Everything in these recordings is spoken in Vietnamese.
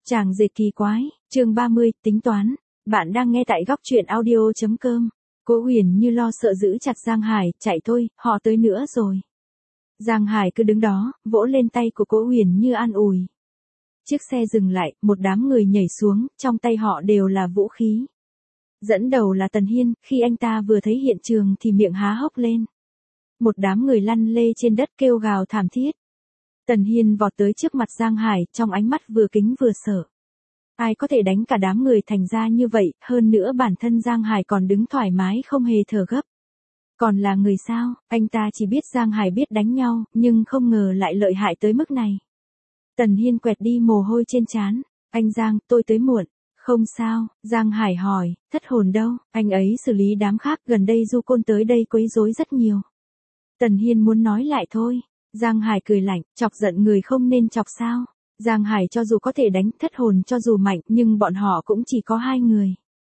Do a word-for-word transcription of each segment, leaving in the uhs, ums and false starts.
Chàng dệt kỳ quái, chương ba mươi, tính toán. Bạn đang nghe tại góc truyện audio.com. Cố Huyền Như lo sợ giữ chặt Giang Hải, chạy thôi, họ tới nữa rồi. Giang Hải cứ đứng đó, vỗ lên tay của Cố Huyền Như an ủi. Chiếc xe dừng lại, một đám người nhảy xuống, trong tay họ đều là vũ khí. Dẫn đầu là Tần Hiên, khi anh ta vừa thấy hiện trường thì miệng há hốc lên. Một đám người lăn lê trên đất kêu gào thảm thiết. Tần Hiên vọt tới trước mặt Giang Hải, trong ánh mắt vừa kính vừa sợ. Ai có thể đánh cả đám người thành ra như vậy, hơn nữa bản thân Giang Hải còn đứng thoải mái không hề thở gấp. Còn là người sao, anh ta chỉ biết Giang Hải biết đánh nhau, nhưng không ngờ lại lợi hại tới mức này. Tần Hiên quẹt đi mồ hôi trên trán. Anh Giang, tôi tới muộn. Không sao, Giang Hải hỏi, thất hồn đâu, anh ấy xử lý đám khác, gần đây Du Côn tới đây quấy rối rất nhiều. Tần Hiên muốn nói lại thôi. Giang Hải cười lạnh, chọc giận người không nên chọc sao. Giang Hải cho dù có thể đánh thất hồn cho dù mạnh, nhưng bọn họ cũng chỉ có hai người.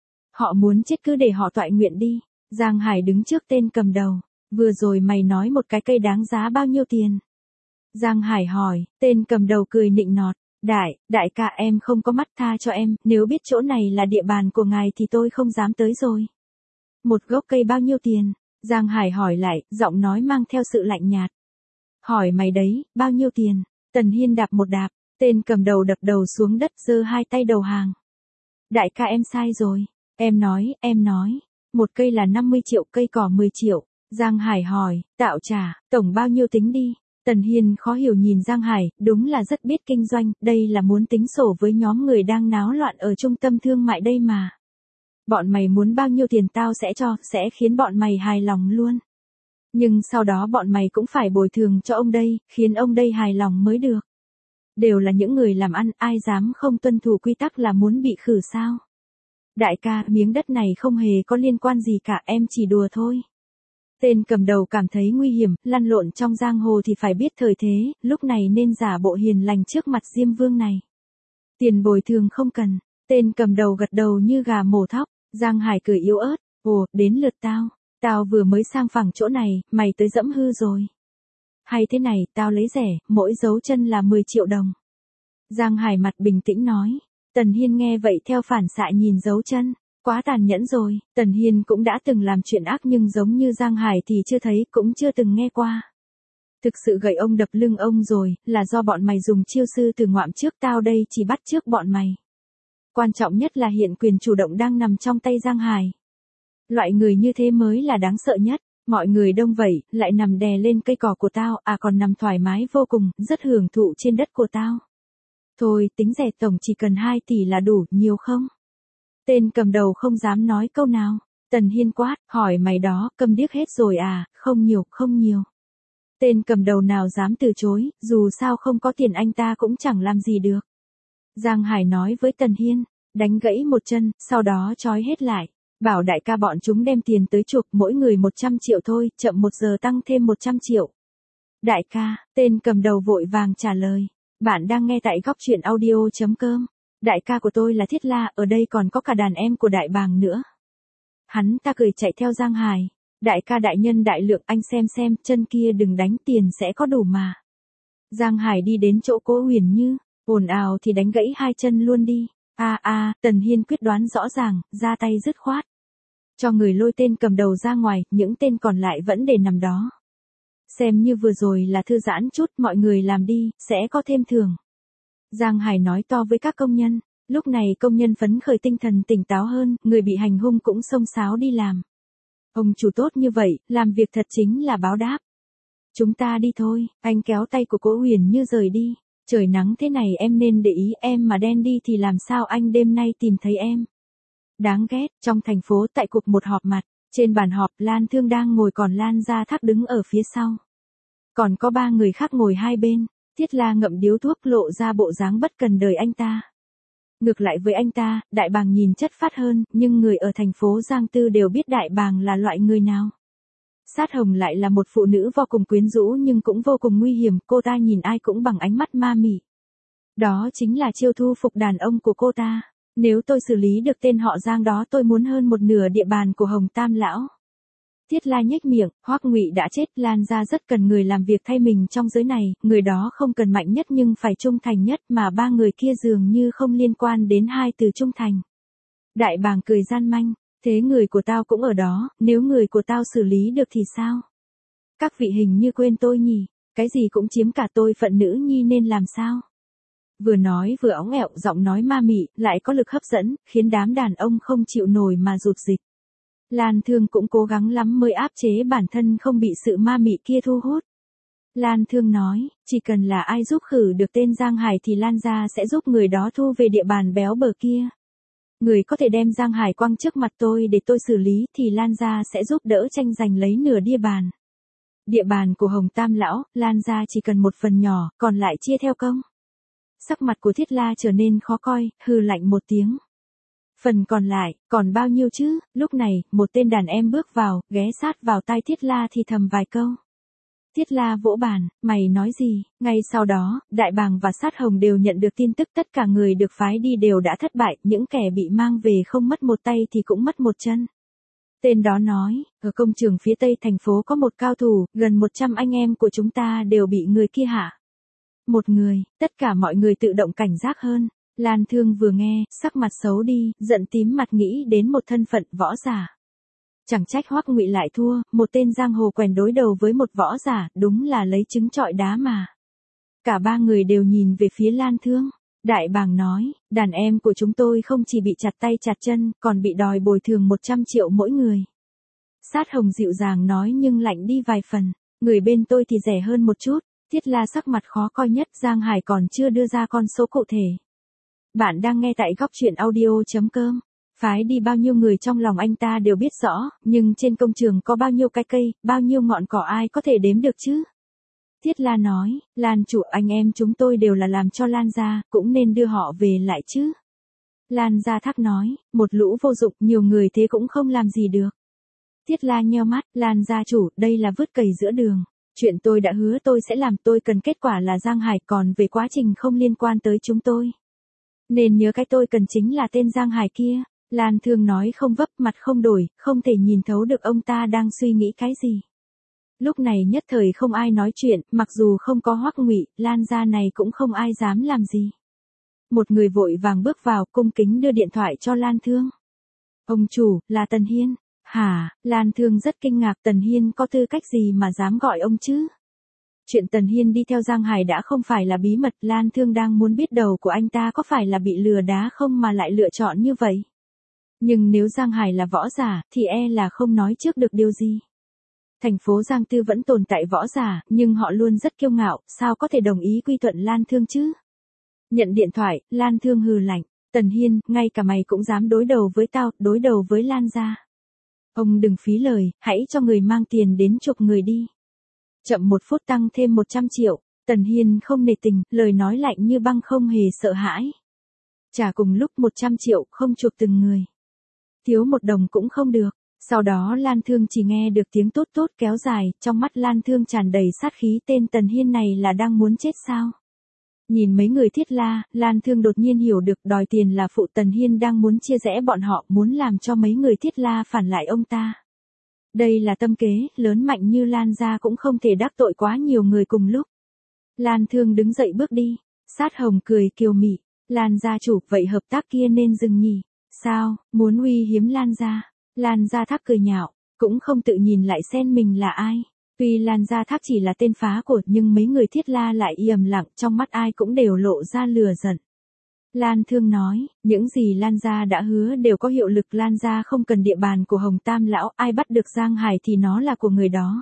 Họ muốn chết cứ để họ toại nguyện đi. Giang Hải đứng trước tên cầm đầu. Vừa rồi mày nói một cái cây đáng giá bao nhiêu tiền? Giang Hải hỏi, tên cầm đầu cười nịnh nọt. Đại, đại ca em không có mắt, tha cho em, nếu biết chỗ này là địa bàn của ngài thì tôi không dám tới rồi. Một gốc cây bao nhiêu tiền? Giang Hải hỏi lại, giọng nói mang theo sự lạnh nhạt. Hỏi mày đấy, bao nhiêu tiền? Tần Hiên đạp một đạp, tên cầm đầu đập đầu xuống đất giơ hai tay đầu hàng. Đại ca em sai rồi, em nói, em nói, một cây là năm mươi triệu, cây cỏ mười triệu. Giang Hải hỏi, tạo trả, tổng bao nhiêu tính đi? Tần Hiên khó hiểu nhìn Giang Hải, đúng là rất biết kinh doanh, đây là muốn tính sổ với nhóm người đang náo loạn ở trung tâm thương mại đây mà. Bọn mày muốn bao nhiêu tiền tao sẽ cho, sẽ khiến bọn mày hài lòng luôn. Nhưng sau đó bọn mày cũng phải bồi thường cho ông đây, khiến ông đây hài lòng mới được. Đều là những người làm ăn, ai dám không tuân thủ quy tắc là muốn bị khử sao? Đại ca, miếng đất này không hề có liên quan gì cả, em chỉ đùa thôi. Tên cầm đầu cảm thấy nguy hiểm, lăn lộn trong giang hồ thì phải biết thời thế, lúc này nên giả bộ hiền lành trước mặt Diêm Vương này. Tiền bồi thường không cần. Tên cầm đầu gật đầu như gà mổ thóc. Giang Hải cười yếu ớt, ồ, đến lượt tao. Tao vừa mới sang phẳng chỗ này, mày tới dẫm hư rồi. Hay thế này, tao lấy rẻ, mỗi dấu chân là mười triệu đồng. Giang Hải mặt bình tĩnh nói. Tần Hiên nghe vậy theo phản xạ nhìn dấu chân. Quá tàn nhẫn rồi, Tần Hiên cũng đã từng làm chuyện ác nhưng giống như Giang Hải thì chưa thấy, cũng chưa từng nghe qua. Thực sự gậy ông đập lưng ông rồi, là do bọn mày dùng chiêu sư từ ngoạm trước, tao đây chỉ bắt trước bọn mày. Quan trọng nhất là hiện quyền chủ động đang nằm trong tay Giang Hải. Loại người như thế mới là đáng sợ nhất, mọi người đông vậy, lại nằm đè lên cây cỏ của tao, à còn nằm thoải mái vô cùng, rất hưởng thụ trên đất của tao. Thôi, tính rẻ tổng chỉ cần hai tỷ là đủ, nhiều không? Tên cầm đầu không dám nói câu nào. Tần Hiên quát, hỏi mày đó, câm điếc hết rồi à, không nhiều, không nhiều. Tên cầm đầu nào dám từ chối, dù sao không có tiền anh ta cũng chẳng làm gì được. Giang Hải nói với Tần Hiên, đánh gãy một chân, sau đó trói hết lại. Bảo đại ca bọn chúng đem tiền tới chuộc, mỗi người một trăm triệu thôi, chậm một giờ tăng thêm một trăm triệu. Đại ca, tên cầm đầu vội vàng trả lời. Bạn đang nghe tại góc truyện audio.com. Đại ca của tôi là Thiết La, ở đây còn có cả đàn em của đại bàng nữa. Hắn ta cười chạy theo Giang Hải. Đại ca đại nhân đại lượng, anh xem xem, chân kia đừng đánh, tiền sẽ có đủ mà. Giang Hải đi đến chỗ Cố Huyền Như, ồn ào thì đánh gãy hai chân luôn đi. A a, Tần Hiên quyết đoán rõ ràng, ra tay dứt khoát. Cho người lôi tên cầm đầu ra ngoài, những tên còn lại vẫn để nằm đó. Xem như vừa rồi là thư giãn chút, mọi người làm đi, sẽ có thêm thưởng. Giang Hải nói to với các công nhân, lúc này công nhân phấn khởi tinh thần tỉnh táo hơn, người bị hành hung cũng xông xáo đi làm. Ông chủ tốt như vậy, làm việc thật chính là báo đáp. Chúng ta đi thôi, anh kéo tay của Cố Huyền Như rời đi. Trời nắng thế này em nên để ý, em mà đen đi thì làm sao anh đêm nay tìm thấy em. Đáng ghét, trong thành phố tại cuộc một họp mặt, trên bàn họp Lan Thương đang ngồi còn Lan Gia Thác đứng ở phía sau. Còn có ba người khác ngồi hai bên. Thiết La ngậm điếu thuốc lộ ra bộ dáng bất cần đời anh ta. Ngược lại với anh ta, đại bàng nhìn chất phát hơn, nhưng người ở thành phố Giang Tư đều biết đại bàng là loại người nào. Sát Hồng lại là một phụ nữ vô cùng quyến rũ nhưng cũng vô cùng nguy hiểm, cô ta nhìn ai cũng bằng ánh mắt ma mị. Đó chính là chiêu thu phục đàn ông của cô ta. Nếu tôi xử lý được tên họ Giang đó tôi muốn hơn một nửa địa bàn của Hồng Tam Lão. Tiết La nhếch miệng, Hoắc Ngụy đã chết, Lan gia rất cần người làm việc thay mình trong giới này, người đó không cần mạnh nhất nhưng phải trung thành nhất, mà ba người kia dường như không liên quan đến hai từ trung thành. Đại bàng cười gian manh, thế người của tao cũng ở đó, nếu người của tao xử lý được thì sao? Các vị hình như quên tôi nhỉ, cái gì cũng chiếm cả tôi phận nữ nhi nên làm sao? Vừa nói vừa óng ẹo, giọng nói ma mị, lại có lực hấp dẫn, khiến đám đàn ông không chịu nổi mà rụt rịch. Lan Thương cũng cố gắng lắm mới áp chế bản thân không bị sự ma mị kia thu hút. Lan Thương nói, chỉ cần là ai giúp khử được tên Giang Hải thì Lan gia sẽ giúp người đó thu về địa bàn béo bở kia. Người có thể đem Giang Hải quăng trước mặt tôi để tôi xử lý thì Lan gia sẽ giúp đỡ tranh giành lấy nửa địa bàn. Địa bàn của Hồng Tam Lão, Lan gia chỉ cần một phần nhỏ, còn lại chia theo công. Sắc mặt của Thiết La trở nên khó coi, hừ lạnh một tiếng. Phần còn lại, còn bao nhiêu chứ? Lúc này, một tên đàn em bước vào, ghé sát vào tai Thiết La thì thầm vài câu. Thiết La vỗ bàn, mày nói gì? Ngay sau đó, Đại Bàng và Sát Hồng đều nhận được tin tức tất cả người được phái đi đều đã thất bại, những kẻ bị mang về không mất một tay thì cũng mất một chân. Tên đó nói, ở công trường phía tây thành phố có một cao thủ, gần một trăm anh em của chúng ta đều bị người kia hạ. Một người, tất cả mọi người tự động cảnh giác hơn. Lan Thương vừa nghe, sắc mặt xấu đi, giận tím mặt nghĩ đến một thân phận võ giả. Chẳng trách Hoắc Ngụy lại thua, một tên giang hồ quèn đối đầu với một võ giả, đúng là lấy trứng trọi đá mà. Cả ba người đều nhìn về phía Lan Thương. Đại Bàng nói, đàn em của chúng tôi không chỉ bị chặt tay chặt chân, còn bị đòi bồi thường một trăm triệu mỗi người. Sát Hồng dịu dàng nói nhưng lạnh đi vài phần, người bên tôi thì rẻ hơn một chút. Thiết La sắc mặt khó coi nhất, Giang Hải còn chưa đưa ra con số cụ thể. Bạn đang nghe tại góc truyện audio chấm com. Phái đi bao nhiêu người trong lòng anh ta đều biết rõ, nhưng trên công trường có bao nhiêu cái cây, bao nhiêu ngọn cỏ ai có thể đếm được chứ? Thiết La nói, Lan chủ anh em chúng tôi đều là làm cho Lan gia, cũng nên đưa họ về lại chứ. Lan Gia Thác nói, một lũ vô dụng, nhiều người thế cũng không làm gì được. Thiết La nheo mắt, Lan gia chủ, đây là vứt cầy giữa đường. Chuyện tôi đã hứa tôi sẽ làm, tôi cần kết quả là Giang Hải, còn về quá trình không liên quan tới chúng tôi. Nên nhớ cái tôi cần chính là tên Giang Hải kia. Lan Thương nói không vấp, mặt không đổi, không thể nhìn thấu được ông ta đang suy nghĩ cái gì. Lúc này nhất thời không ai nói chuyện, mặc dù không có Hoắc Ngụy, Lan gia này cũng không ai dám làm gì. Một người vội vàng bước vào, cung kính đưa điện thoại cho Lan Thương. Ông chủ, là Tần Hiên. Hả? Lan Thương rất kinh ngạc, Tần Hiên có tư cách gì mà dám gọi ông chứ? Chuyện Tần Hiên đi theo Giang Hải đã không phải là bí mật, Lan Thương đang muốn biết đầu của anh ta có phải là bị lừa đá không mà lại lựa chọn như vậy. Nhưng nếu Giang Hải là võ giả, thì e là không nói trước được điều gì. Thành phố Giang Tư vẫn tồn tại võ giả, nhưng họ luôn rất kiêu ngạo, sao có thể đồng ý quy thuận Lan Thương chứ? Nhận điện thoại, Lan Thương hừ lạnh, Tần Hiên, ngay cả mày cũng dám đối đầu với tao, đối đầu với Lan gia. Ông đừng phí lời, hãy cho người mang tiền đến chụp người đi. Chậm một phút tăng thêm một trăm triệu, Tần Hiên không nề tình, lời nói lạnh như băng không hề sợ hãi. Trả cùng lúc một trăm triệu, không chụp từng người. Thiếu một đồng cũng không được. Sau đó Lan Thương chỉ nghe được tiếng tốt tốt kéo dài, trong mắt Lan Thương tràn đầy sát khí, tên Tần Hiên này là đang muốn chết sao? Nhìn mấy người Thiết La, Lan Thương đột nhiên hiểu được đòi tiền là phụ, Tần Hiên đang muốn chia rẽ bọn họ, muốn làm cho mấy người Thiết La phản lại ông ta. Đây là tâm kế, lớn mạnh như Lan gia cũng không thể đắc tội quá nhiều người cùng lúc. Lan Thương đứng dậy bước đi, Sát Hồng cười kiều mị, Lan gia chủ, vậy hợp tác kia nên dừng nhỉ? Sao, muốn uy hiếm Lan gia? Lan Gia Thác cười nhạo, cũng không tự nhìn lại xem mình là ai. Tuy Lan Gia Thác chỉ là tên phá của, nhưng mấy người Thiết La lại im lặng, trong mắt ai cũng đều lộ ra lừa giận. Lan Thương nói, những gì Lan Gia đã hứa đều có hiệu lực, Lan Gia không cần địa bàn của Hồng Tam Lão, ai bắt được Giang Hải thì nó là của người đó.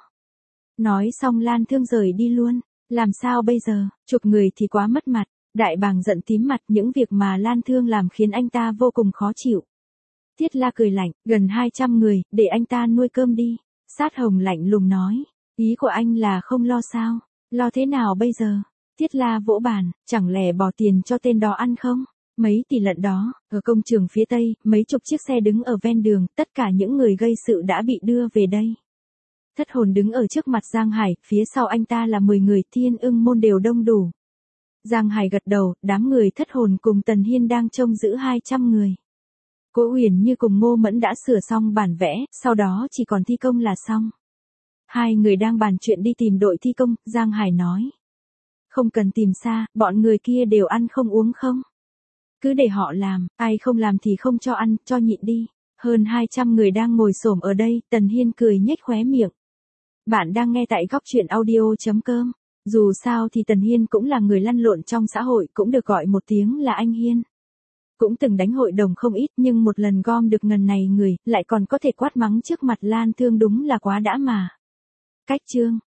Nói xong Lan Thương rời đi luôn, làm sao bây giờ, chụp người thì quá mất mặt. Đại Bàng giận tím mặt, những việc mà Lan Thương làm khiến anh ta vô cùng khó chịu. Thiết La cười lạnh, gần hai trăm người, để anh ta nuôi cơm đi. Sát Hồng lạnh lùng nói, ý của anh là không lo sao, lo thế nào bây giờ? Thiết La vỗ bàn, chẳng lẽ bỏ tiền cho tên đó ăn không? Mấy tỷ lận đó, ở công trường phía Tây, mấy chục chiếc xe đứng ở ven đường, tất cả những người gây sự đã bị đưa về đây. Thất Hồn đứng ở trước mặt Giang Hải, phía sau anh ta là mười người, Thiên Ưng môn đều đông đủ. Giang Hải gật đầu, đám người Thất Hồn cùng Tần Hiên đang trông giữ hai trăm người. Cố Huyền Như cùng Ngô Mẫn đã sửa xong bản vẽ, sau đó chỉ còn thi công là xong. Hai người đang bàn chuyện đi tìm đội thi công, Giang Hải nói. Không cần tìm xa, bọn người kia đều ăn không uống không. Cứ để họ làm, ai không làm thì không cho ăn, cho nhịn đi. Hơn hai trăm người đang ngồi xổm ở đây, Tần Hiên cười nhếch khóe miệng. Bạn đang nghe tại góc truyện audio.com. Dù sao thì Tần Hiên cũng là người lăn lộn trong xã hội, cũng được gọi một tiếng là anh Hiên. Cũng từng đánh hội đồng không ít, nhưng một lần gom được ngần này người, lại còn có thể quát mắng trước mặt Lan Thương, đúng là quá đã mà. Cách chương